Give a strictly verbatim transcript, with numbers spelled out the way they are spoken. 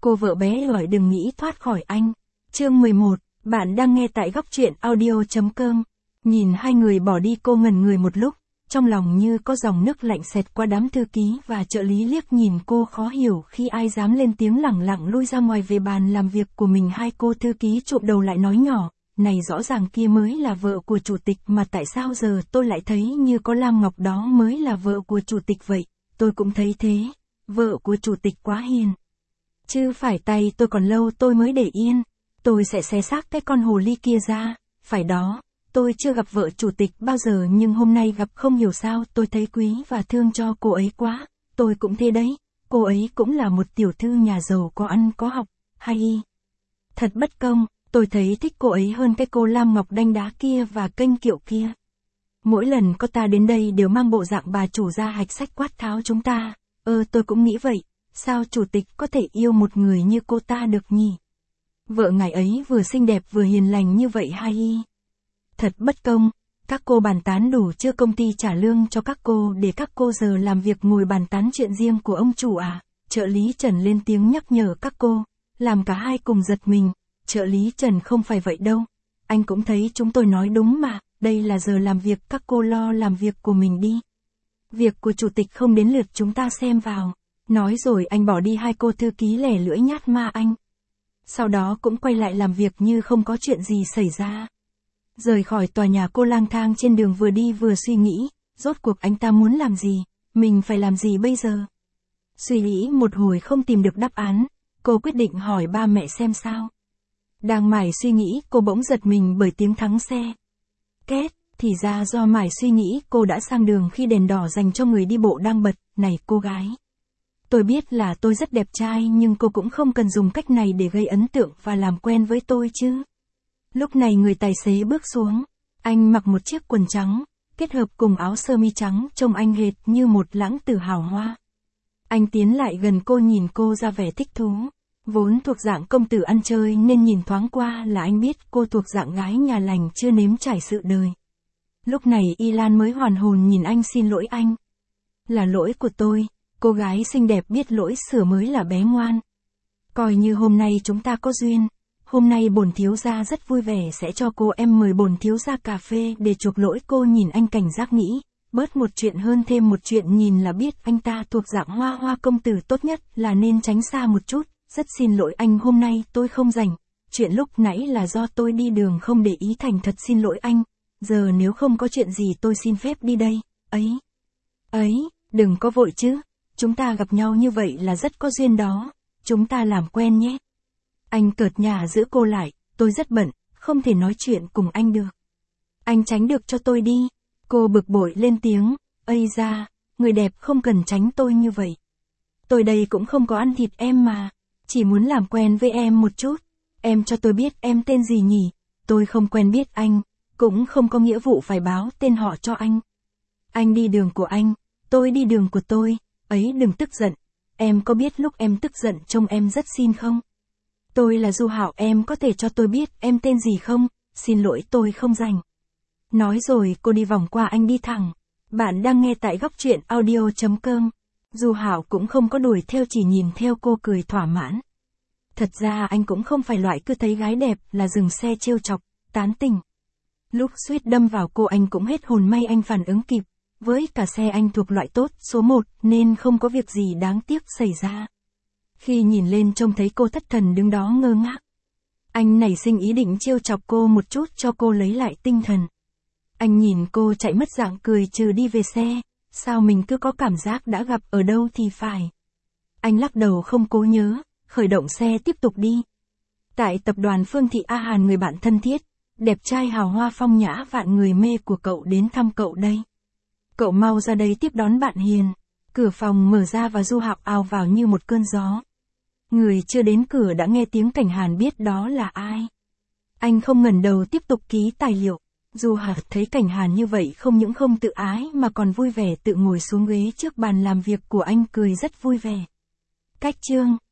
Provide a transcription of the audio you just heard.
cô vợ bé gọi đừng nghĩ thoát khỏi anh. Chương mười một, bạn đang nghe tại góc truyện audio chấm com. Nhìn hai người bỏ đi cô ngẩn người một lúc, trong lòng như có dòng nước lạnh xẹt qua đám thư ký và trợ lý liếc nhìn cô khó hiểu khi ai dám lên tiếng lẳng lặng lui ra ngoài về bàn làm việc của mình. Hai cô thư ký chụp đầu lại nói nhỏ, này rõ ràng kia mới là vợ của chủ tịch mà tại sao giờ tôi lại thấy như có Lam Ngọc đó mới là vợ của chủ tịch vậy. Tôi cũng thấy thế, vợ của chủ tịch quá hiền. Chứ phải tay tôi còn lâu tôi mới để yên, tôi sẽ xé xác cái con hồ ly kia ra, phải đó. Tôi chưa gặp vợ chủ tịch bao giờ nhưng hôm nay gặp không hiểu sao tôi thấy quý và thương cho cô ấy quá. Tôi cũng thế đấy, cô ấy cũng là một tiểu thư nhà giàu có ăn có học, hay y. Thật bất công, tôi thấy thích cô ấy hơn cái cô Lam Ngọc đanh đá kia và kênh kiệu kia. Mỗi lần có ta đến đây đều mang bộ dạng bà chủ ra hạch sách quát tháo chúng ta. Ơ tôi cũng nghĩ vậy, sao chủ tịch có thể yêu một người như cô ta được nhỉ? Vợ ngài ấy vừa xinh đẹp vừa hiền lành như vậy hay y. Thật bất công, các cô bàn tán đủ chưa, công ty trả lương cho các cô để các cô giờ làm việc ngồi bàn tán chuyện riêng của ông chủ à? Trợ lý Trần lên tiếng nhắc nhở các cô, làm cả hai cùng giật mình. Trợ lý Trần không phải vậy đâu, anh cũng thấy chúng tôi nói đúng mà, đây là giờ làm việc, các cô lo làm việc của mình đi. Việc của chủ tịch không đến lượt chúng ta xem vào. Nói rồi anh bỏ đi, hai cô thư ký lẻ lưỡi nhát ma anh. Sau đó cũng quay lại làm việc như không có chuyện gì xảy ra. Rời khỏi tòa nhà cô lang thang trên đường vừa đi vừa suy nghĩ, rốt cuộc anh ta muốn làm gì, mình phải làm gì bây giờ. Suy nghĩ một hồi không tìm được đáp án, cô quyết định hỏi ba mẹ xem sao. Đang mải suy nghĩ cô bỗng giật mình bởi tiếng thắng xe. Két, thì ra do mải suy nghĩ cô đã sang đường khi đèn đỏ dành cho người đi bộ đang bật. Này cô gái, tôi biết là tôi rất đẹp trai nhưng cô cũng không cần dùng cách này để gây ấn tượng và làm quen với tôi chứ. Lúc này người tài xế bước xuống, anh mặc một chiếc quần trắng, kết hợp cùng áo sơ mi trắng trông anh hệt như một lãng tử hào hoa. Anh tiến lại gần cô nhìn cô ra vẻ thích thú, vốn thuộc dạng công tử ăn chơi nên nhìn thoáng qua là anh biết cô thuộc dạng gái nhà lành chưa nếm trải sự đời. Lúc này Y Lan mới hoàn hồn nhìn anh, xin lỗi anh. Là lỗi của tôi, cô gái xinh đẹp biết lỗi sửa mới là bé ngoan. Coi như hôm nay chúng ta có duyên. Hôm nay bổn thiếu gia rất vui vẻ sẽ cho cô em mời bổn thiếu gia cà phê để chuộc lỗi. Cô nhìn anh cảnh giác nghĩ, bớt một chuyện hơn thêm một chuyện, nhìn là biết anh ta thuộc dạng hoa hoa công tử, tốt nhất là nên tránh xa một chút. Rất xin lỗi anh, hôm nay tôi không rảnh. Chuyện lúc nãy là do tôi đi đường không để ý, thành thật xin lỗi anh. Giờ nếu không có chuyện gì tôi xin phép đi đây. Ấy, ấy, đừng có vội chứ. Chúng ta gặp nhau như vậy là rất có duyên đó. Chúng ta làm quen nhé. Anh cợt nhả giữ cô lại, tôi rất bận, không thể nói chuyện cùng anh được. Anh tránh được cho tôi đi. Cô bực bội lên tiếng, ây da, người đẹp không cần tránh tôi như vậy. Tôi đây cũng không có ăn thịt em mà, chỉ muốn làm quen với em một chút. Em cho tôi biết em tên gì nhỉ? Tôi không quen biết anh, cũng không có nghĩa vụ phải báo tên họ cho anh. Anh đi đường của anh, tôi đi đường của tôi, ấy đừng tức giận. Em có biết lúc em tức giận trông em rất xinh không? Tôi là Du Hạo, em có thể cho tôi biết em tên gì không? Xin lỗi tôi không rảnh. Nói rồi cô đi vòng qua anh đi thẳng. Bạn đang nghe tại góc truyện audio chấm com. Du Hạo cũng không có đuổi theo, chỉ nhìn theo cô cười thỏa mãn. Thật ra anh cũng không phải loại cứ thấy gái đẹp là dừng xe trêu chọc, tán tỉnh. Lúc suýt đâm vào cô anh cũng hết hồn, may anh phản ứng kịp. Với cả xe anh thuộc loại tốt số một nên không có việc gì đáng tiếc xảy ra. Khi nhìn lên trông thấy cô thất thần đứng đó ngơ ngác. Anh nảy sinh ý định trêu chọc cô một chút cho cô lấy lại tinh thần. Anh nhìn cô chạy mất dạng cười trừ đi về xe. Sao mình cứ có cảm giác đã gặp ở đâu thì phải. Anh lắc đầu không cố nhớ, khởi động xe tiếp tục đi. Tại tập đoàn Phương Thị, A Hàn, người bạn thân thiết, đẹp trai hào hoa phong nhã vạn người mê của cậu đến thăm cậu đây. Cậu mau ra đây tiếp đón bạn hiền. Cửa phòng mở ra và Du Hạo ào vào như một cơn gió. Người chưa đến cửa đã nghe tiếng Cảnh Hàn, biết đó là ai. Anh không ngẩng đầu tiếp tục ký tài liệu. Du Hạo thấy Cảnh Hàn như vậy không những không tự ái mà còn vui vẻ tự ngồi xuống ghế trước bàn làm việc của anh, cười rất vui vẻ. Cách chương